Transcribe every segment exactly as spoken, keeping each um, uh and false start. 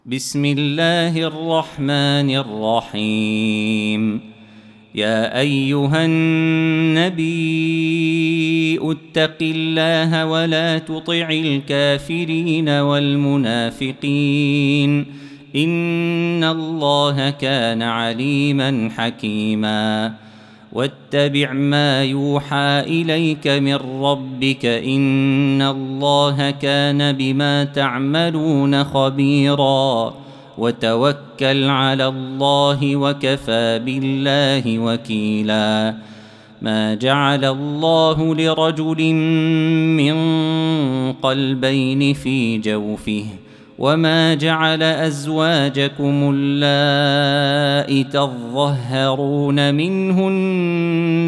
بسم الله الرحمن الرحيم. يا أيها النبي اتق الله ولا تطع الكافرين والمنافقين إن الله كان عليما حكيما. واتبع ما يوحى إليك من ربك إن الله كان بما تعملون خبيرا. وتوكل على الله وكفى بالله وكيلا. ما جعل الله لرجل من قلبين في جوفه وما جعل أزواجكم اللائي تظهرون منهن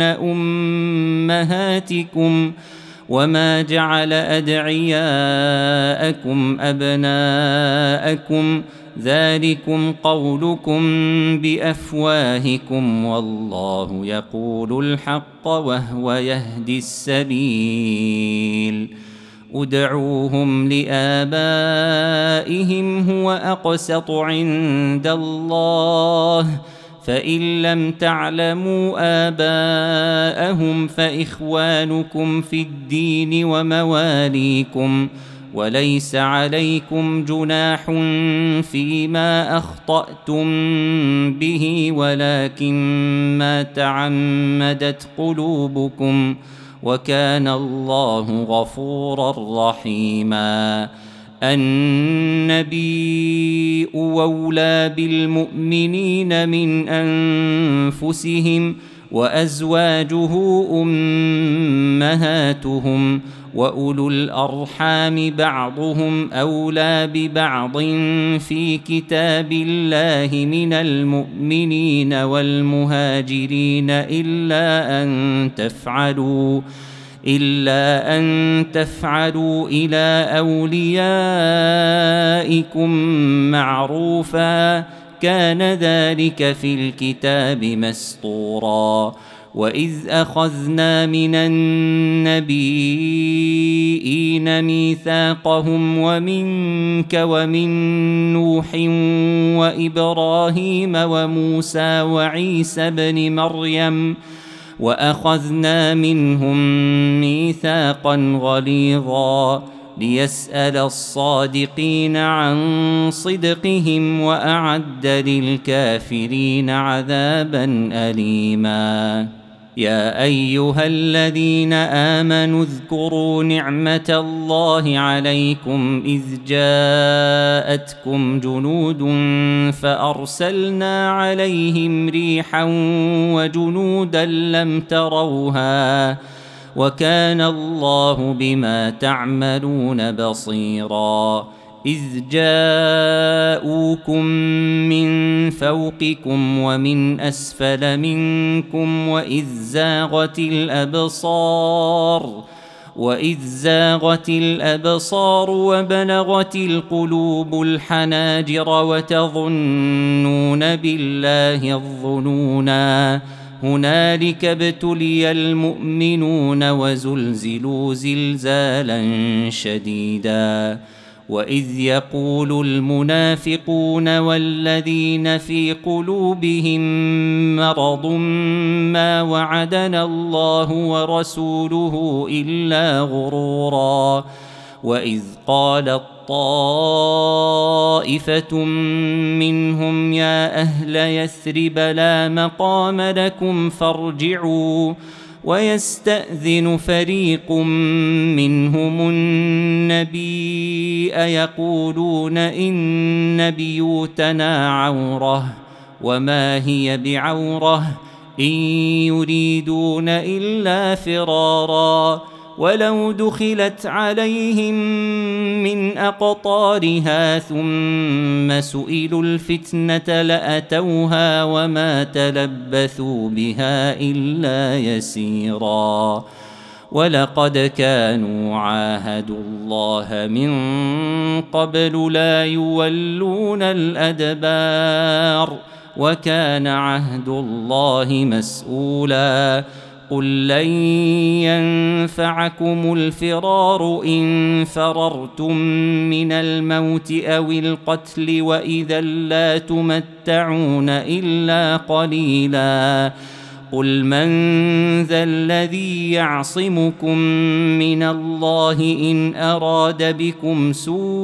أمهاتكم وما جعل أدعياءكم أبناءكم ذلكم قولكم بأفواهكم والله يقول الحق وهو يهدي السبيل. ادعوهم لآبائهم هو أقسط عند الله فإن لم تعلموا آباءهم فإخوانكم في الدين ومواليكم وليس عليكم جناح فيما أخطأتم به ولكن ما تعمدت قلوبكم وكان الله غفورا رحيما. النبي أولى بالمؤمنين من أنفسهم وأزواجه أمهاتهم وأولو الأرحام بعضهم أولى ببعض في كتاب الله من المؤمنين والمهاجرين إلا أن تفعلوا إلا أن تفعلوا إلى أوليائكم معروفا كان ذلك في الكتاب مسطورا. وإذ أخذنا من النبيين ميثاقهم ومنك ومن نوح وإبراهيم وموسى وعيسى بن مريم وأخذنا منهم ميثاقا غليظا ليسأل الصادقين عن صدقهم وأعد للكافرين عذابا أليما. يا أيها الذين آمنوا اذكروا نعمة الله عليكم إذ جاءتكم جنود فأرسلنا عليهم ريحا وجنودا لم تروها وكان الله بما تعملون بصيرا. إذ جاءوكم من فوقكم ومن أسفل منكم وإذ زاغت الأبصار وإذ زاغت الأبصار وبلغت القلوب الحناجر وتظنون بالله الظنونا هنالك ابتلي المؤمنون وزلزلوا زلزالا شديدا. وإذ يقول المنافقون والذين في قلوبهم مرض ما وعدنا الله ورسوله إلا غرورا. وإذ قالت طائفة منهم يا أهل يثرب لا مقام لكم فارجعوا ويستأذن فريق منهم النبي يقولون إن بيوتنا عورة وما هي بعورة إن يريدون إلا فرارا ولو دخلت عليهم من أقطارها ثم سئلوا الفتنة لأتوها وما تلبثوا بها إلا يسيرا. ولقد كانوا عاهدوا الله من قبل لا يولون الأدبار وكان عهد الله مسؤولا. قل لن ينفعكم الفرار إن فررتم من الموت أو القتل وإذا لا تمتعون إلا قليلا قل من ذا الذي يعصمكم من الله إن أراد بكم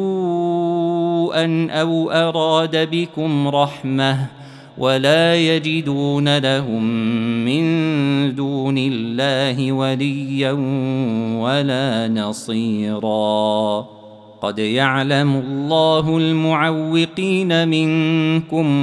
سوءا أو أراد بكم رحمة ولا يجدون لهم من دون الله وليا ولا نصيرا قد يعلم الله المعوقين منكم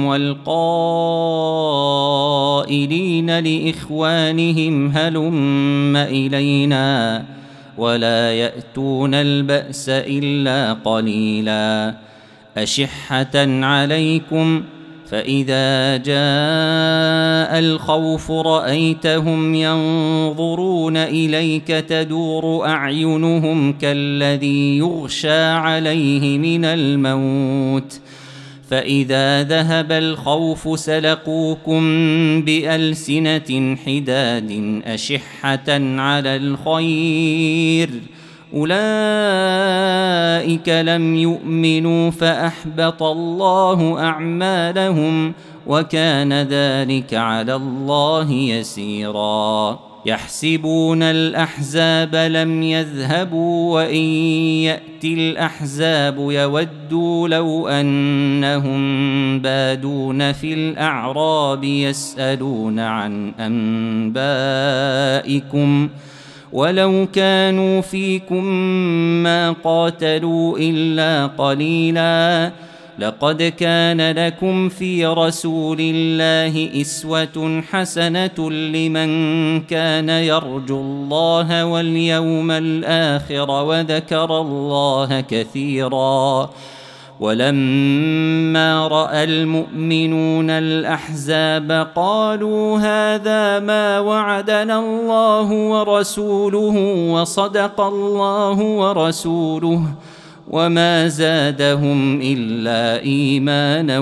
والقائلين لإخوانهم هلم إلينا ولا يأتون البأس إلا قليلا أشحة عليكم فإذا جاء الخوف رأيتهم ينظرون إليك تدور أعينهم كالذي يغشى عليه من الموت فإذا ذهب الخوف سلقوكم بألسنة حداد أشحة على الخير أولئك لم يؤمنوا فأحبط الله أعمالهم وكان ذلك على الله يسيرا يحسبون الأحزاب لم يذهبوا وإن يأتي الأحزاب يودوا لو أنهم بادون في الأعراب يسألون عن أنبائكم ولو كانوا فيكم ما قاتلوا إلا قليلا لقد كان لكم في رسول الله أسوة حسنة لمن كان يرجو الله واليوم الآخر وذكر الله كثيرا ولما رأى المؤمنون الأحزاب قالوا هذا ما وعدنا الله ورسوله وصدق الله ورسوله وما زادهم إلا إيمانا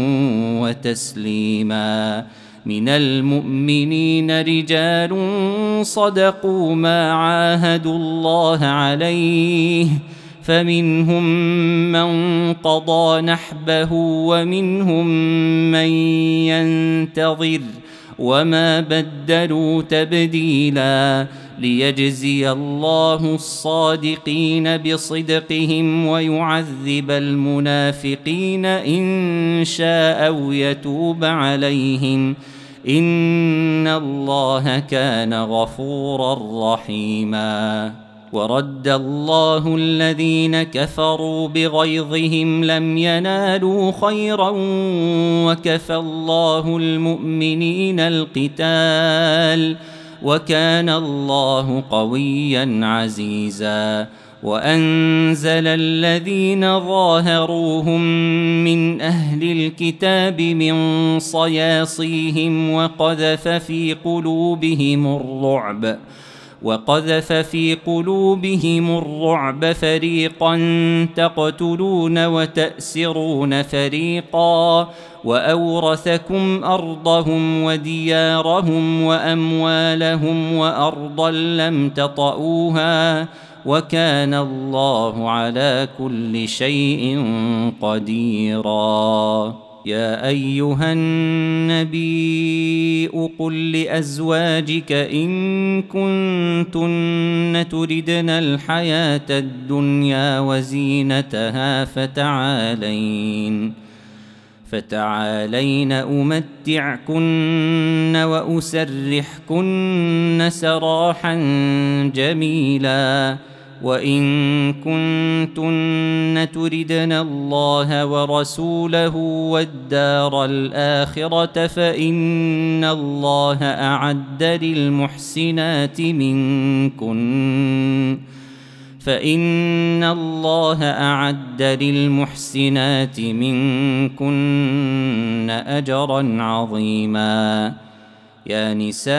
وتسليما من المؤمنين رجال صدقوا ما عاهدوا الله عليه فمنهم من قضى نحبه ومنهم من ينتظر وما بدلوا تبديلا ليجزي الله الصادقين بصدقهم ويعذب المنافقين إن شاء أو يتوب عليهم إن الله كان غفورا رحيما ورد الله الذين كفروا بغيظهم لم ينالوا خيرا وكفى الله المؤمنين القتال وكان الله قويا عزيزا وأنزل الذين ظاهروهم من أهل الكتاب من صياصيهم وقذف في قلوبهم الرعب وقذف في قلوبهم الرعب فريقا تقتلون وتأسرون فريقا وأورثكم أرضهم وديارهم وأموالهم وأرضا لم تطئوها وكان الله على كل شيء قديرا يا أيها النبي قل لأزواجك إن كنتن تردن الحياة الدنيا وزينتها فتعالين فتعالين أمتعكن وأسرحكن سراحا جميلا وإن كنتن تردن الله ورسوله والدار الآخرة فإن الله أعد للمحسنات منكن فإن الله أعد للمحسنات منكن أجرا عظيما يا نساء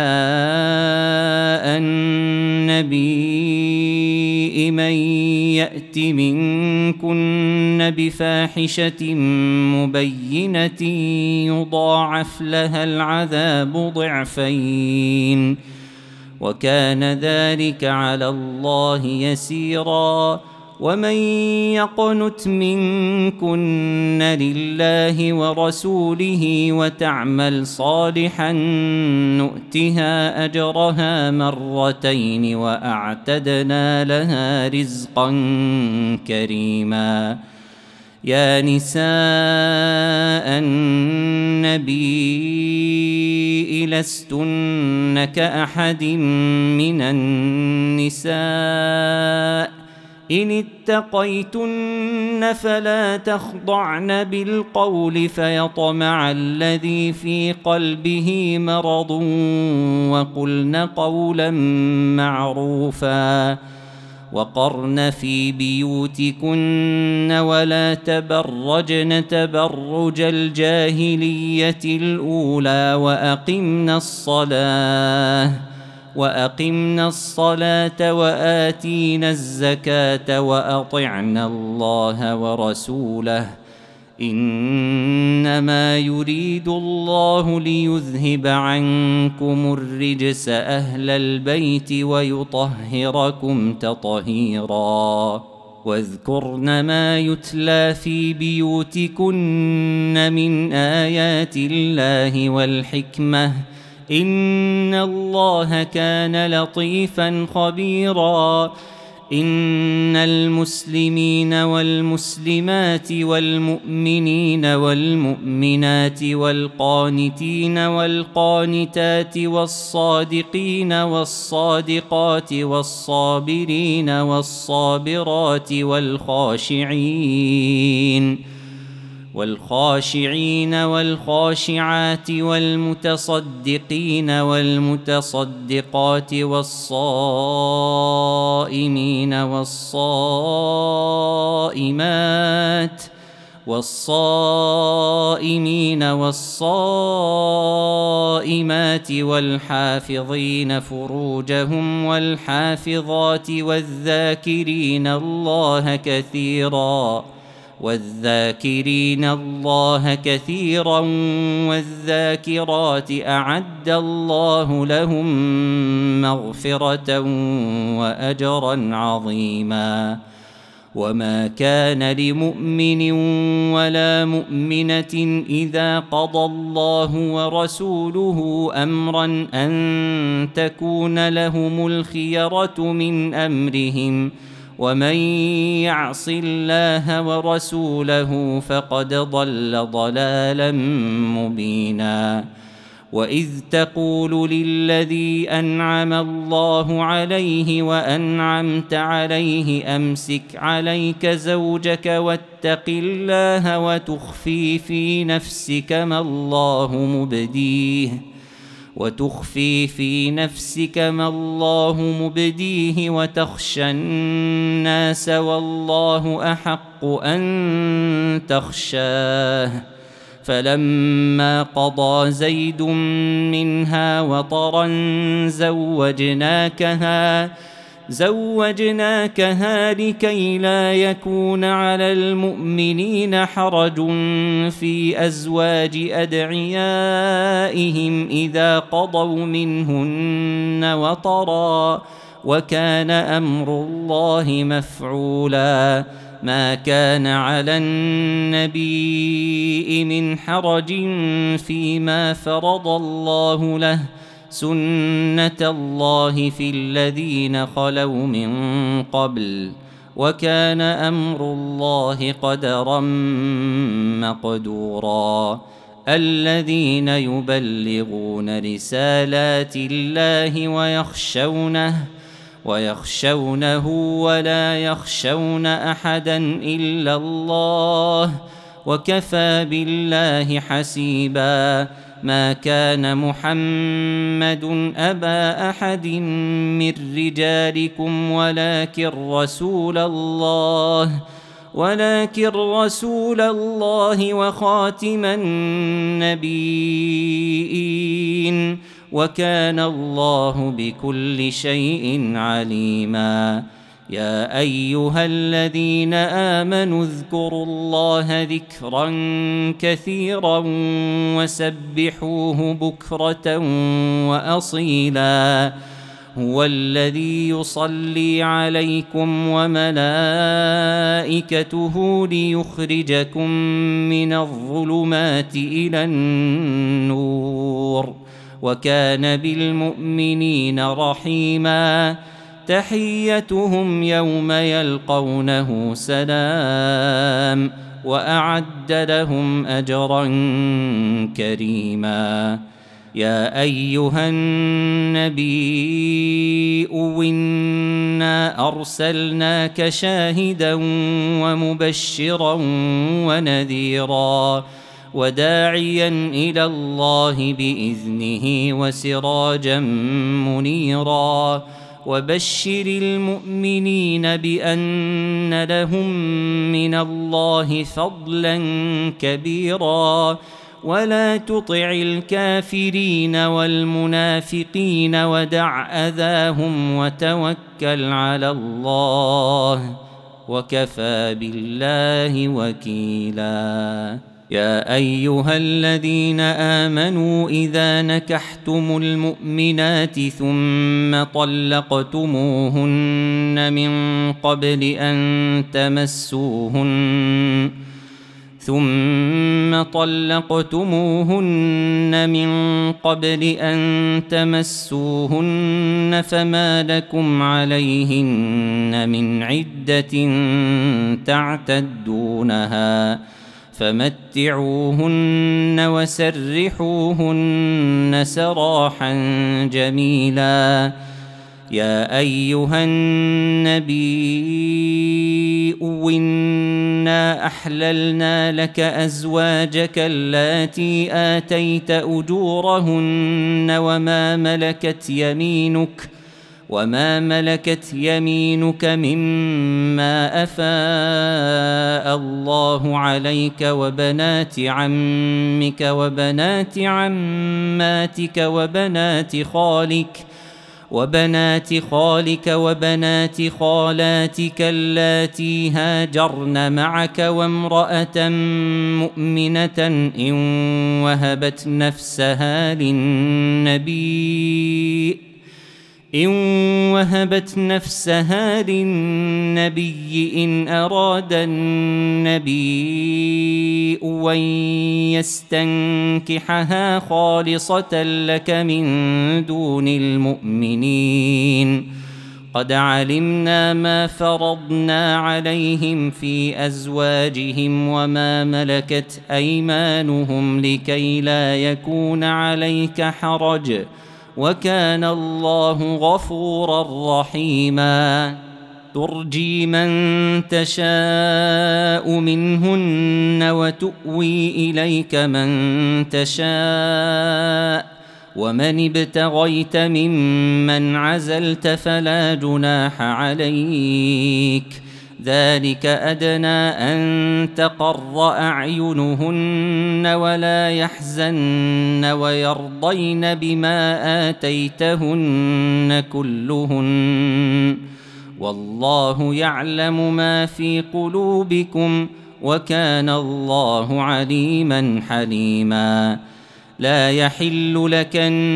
النبي من يأت منكن بفاحشة مبينة يضاعف لها العذاب ضعفين وكان ذلك على الله يسيرا. ومن يقنت منكن لله ورسوله وتعمل صالحا نؤتها أجرها مرتين وأعتدنا لها رزقا كريما. يا نساء النبي لستن كأحد من النساء إن اتقيتن فلا تخضعن بالقول فيطمع الذي في قلبه مرض وقلن قولا معروفا. وقرن في بيوتكن ولا تبرجن تبرج الجاهلية الأولى وأقمنا الصلاة وأقمنا الصلاة وآتينا الزكاة وأطعنا الله ورسوله إنما يريد الله ليذهب عنكم الرجس أهل البيت ويطهركم تطهيرا. واذكرن ما يتلى في بيوتكن من آيات الله والحكمة إن الله كان لطيفا خبيرا. إن المسلمين والمسلمات والمؤمنين والمؤمنات والقانتين والقانتات والصادقين والصادقات والصابرين والصابرات والخاشعين والخاشعين والخاشعات والمتصدقين والمتصدقات والصائمين والصائمات والصائمين والصائمات والحافظين فروجهم والحافظات والذاكرين الله كثيرا والذاكرين الله كثيرا والذاكرات أعد الله لهم مغفرة وأجرا عظيما. وما كان لمؤمن ولا مؤمنة إذا قضى الله ورسوله أمرا أن تكون لهم الخيرة من أمرهم ومن يعص الله ورسوله فقد ضل ضلالا مبينا. وإذ تقول للذي أنعم الله عليه وأنعمت عليه أمسك عليك زوجك واتق الله وتخفي في نفسك ما الله مبديه وتخفي في نفسك ما الله مبديه وتخشى الناس والله أحق أن تخشاه. فلما قضى زيد منها وطرا زوجناكها زوجناكها لكي لا يكون على المؤمنين حرج في أزواج أدعيائهم إذا قضوا منهن وطرا وكان أمر الله مفعولا. ما كان على النبي من حرج فيما فرض الله له سنة الله في الذين خلوا من قبل وكان أمر الله قدرا مقدورا. الذين يبلغون رسالات الله ويخشونه ويخشونه ولا يخشون أحدا إلا الله وكفى بالله حسيبا. ما كان محمد أبا أحد من رجالكم ولكن رسول الله ولكن رسول الله وخاتم النبيين وكان الله بكل شيء عليما. يا أيها الذين آمنوا اذكروا الله ذكرا كثيرا وسبحوه بكرة وأصيلا هو الذي يصلي عليكم وملائكته ليخرجكم من الظلمات إلى النور وكان بالمؤمنين رحيما تحيتهم يوم يلقونه سلام وأعد لهم أجرا كريما يا أيها النبي إنا أرسلناك شاهدا ومبشرا ونذيرا وداعيا إلى الله بإذنه وسراجا منيرا وبشر المؤمنين بأن لهم من الله فضلا كبيرا ولا تطع الكافرين والمنافقين ودع أذاهم وتوكل على الله وكفى بالله وكيلا يا أيها الذين آمنوا إذا نكحتم المؤمنات ثم طلقتموهن من قبل أن تمسوهن ثم طلقتموهن من قبل أن تمسوهن فما لكم عليهن من عدة تعتدونها فمتعوهن وسرحوهن سراحا جميلا يا أيها النبي إنا أحللنا لك أزواجك اللاتي آتيت أجورهن وما ملكت يمينك وما ملكت يمينك مما أفاء الله عليك وبنات عمك وبنات عماتك وبنات خالك وبنات خالك وبنات خالاتك اللاتي هاجرن معك وامرأة مؤمنة إن وهبت نفسها للنبي إن وهبت نفسها للنبي إن أراد النبي أن يستنكحها خالصة لك من دون المؤمنين قد علمنا ما فرضنا عليهم في أزواجهم وما ملكت أيمانهم لكي لا يكون عليك حرج وكان الله غفورا رحيما ترجي من تشاء منهن وتؤوي إليك من تشاء ومن ابتغيت ممن عزلت فلا جناح عليك ذلك أدنى أن تقر أعينهن ولا يحزن ويرضين بما آتيتهن كلهن والله يعلم ما في قلوبكم وكان الله عليما حليما لا يحل لك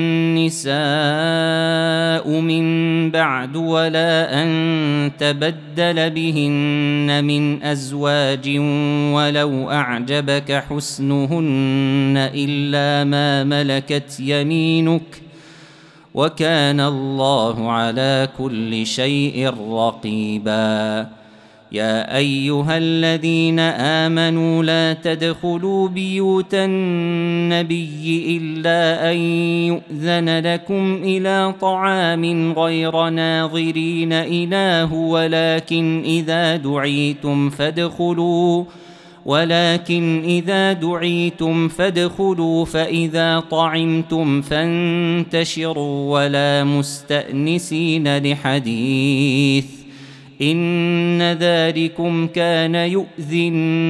النساء من بعد ولا أن تبدل بهن من أزواج ولو أعجبك حسنهن إلا ما ملكت يمينك وكان الله على كل شيء رقيبا يا أيها الذين آمنوا لا تدخلوا بيوت النبي إلا أن يؤذن لكم إلى طعام غير ناظرين إناه ولكن إذا دعيتم فادخلوا ولكن إذا دعيتم فادخلوا فإذا طعمتم فانتشروا ولا مستأنسين لحديث إن ذلكم كان يؤذي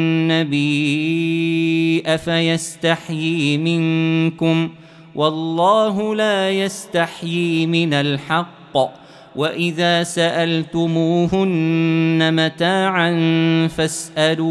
النبي أفيستحيي منكم والله لا يستحيي من الحق وإذا سألتموهن متاعا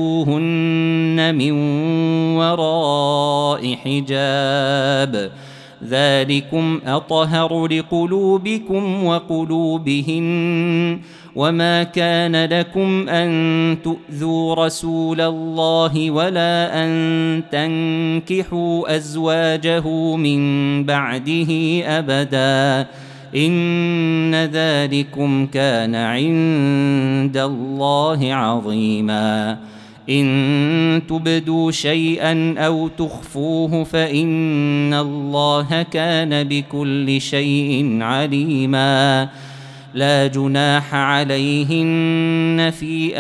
فاسألوهن من وراء حجاب ذلكم أطهر لقلوبكم وقلوبهن وما كان لكم أن تؤذوا رسول الله ولا أن تنكحوا أزواجه من بعده أبدا إن ذلكم كان عند الله عظيما إن تبدوا شيئا أو تخفوه فإن الله كان بكل شيء عليما لا جناح عليهن في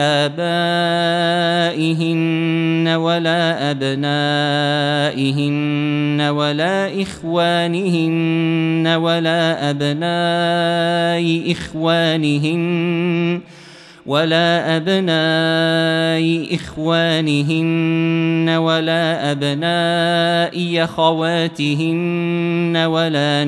آبائهن ولا أبنائهن ولا إخوانهن ولا أبناء إخوانهن ولا أبناء إخوانهن ولا أبناء أخواتهن ولا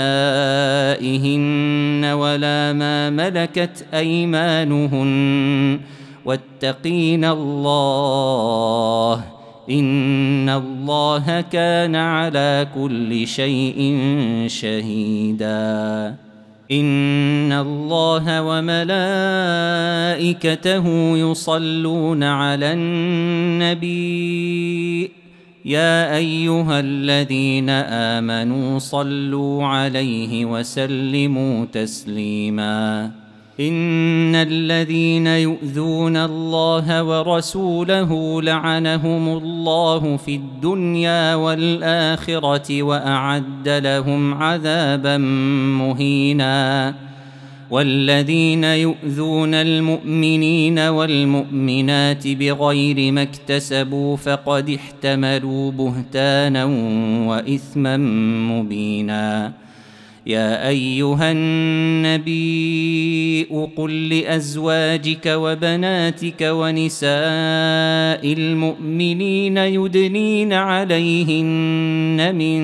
نسائهن ولا ما ملكت أيمانهن واتقين الله إن الله كان على كل شيء شهيدا إن الله وملائكته يصلون على النبي يا أيها الذين آمنوا صلوا عليه وسلموا تسليما إن الذين يؤذون الله ورسوله لعنهم الله في الدنيا والآخرة وأعد لهم عذابا مهينا والذين يؤذون المؤمنين والمؤمنات بغير ما اكتسبوا فقد احتملوا بهتانا وإثما مبينا يا أيها النبي قل لأزواجك وبناتك ونساء المؤمنين يدنين عليهن من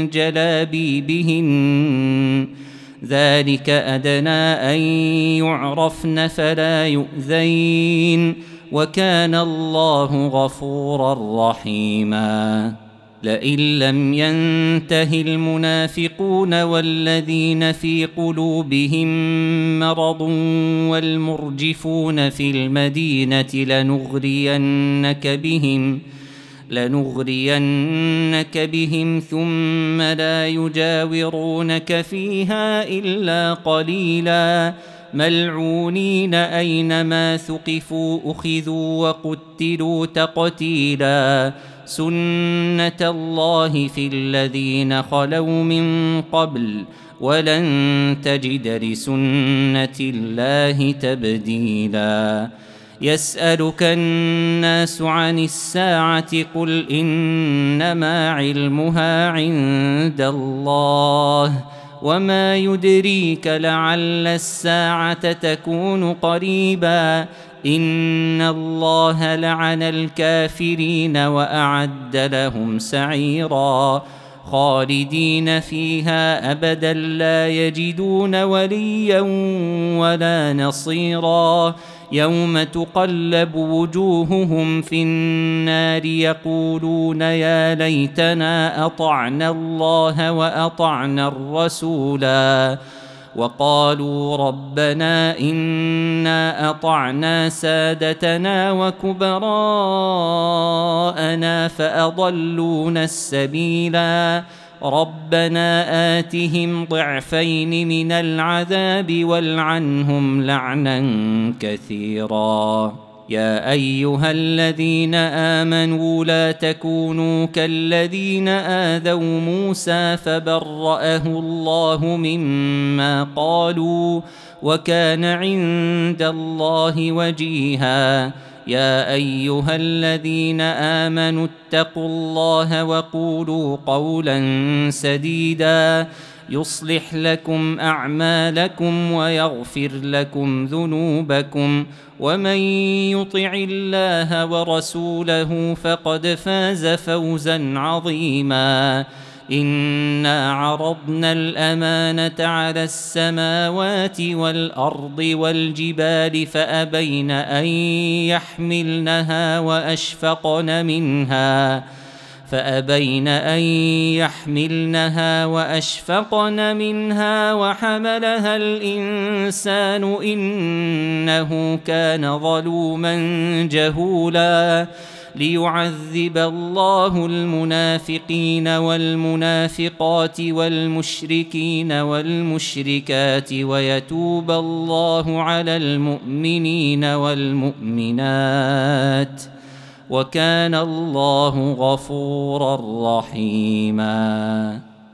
جلابيبهن ذلك أدنى أن يعرفن فلا يؤذين وكان الله غفورا رحيما لئن لم ينته المنافقون والذين في قلوبهم مرض والمرجفون في المدينة لنغرينك بهم لنغرينك بهم ثم لا يجاورونك فيها إلا قليلا ملعونين أينما ثقفوا أخذوا وقتلوا تقتيلا سنة الله في الذين خلوا من قبل ولن تجد لسنة الله تبديلا يسألك الناس عن الساعة قل إنما علمها عند الله وما يدريك لعل الساعة تكون قريبا إن الله لعن الكافرين وأعد لهم سعيرا خالدين فيها أبدا لا يجدون وليا ولا نصيرا يوم تقلب وجوههم في النار يقولون يا ليتنا أطعنا الله وأطعنا الرسولا وقالوا ربنا إنا أطعنا سادتنا وكبراءنا فأضلونا السبيلا ربنا آتهم ضعفين من العذاب والعنهم لعنا كثيرا يا أيها الذين آمنوا لا تكونوا كالذين آذوا موسى فبرأه الله مما قالوا وكان عند الله وجيها يا أيها الذين آمنوا اتقوا الله وقولوا قولا سديدا يصلح لكم أعمالكم ويغفر لكم ذنوبكم ومن يطع الله ورسوله فقد فاز فوزا عظيما إنا عرضنا الأمانة على السماوات والأرض والجبال فأبين أن يحملنها وأشفقن منها فأبين أن يحملنها وأشفقن منها وحملها الإنسان إنه كان ظلوما جهولا ليعذب الله المنافقين والمنافقات والمشركين والمشركات ويتوب الله على المؤمنين والمؤمنات وكان الله غفورا رحيما.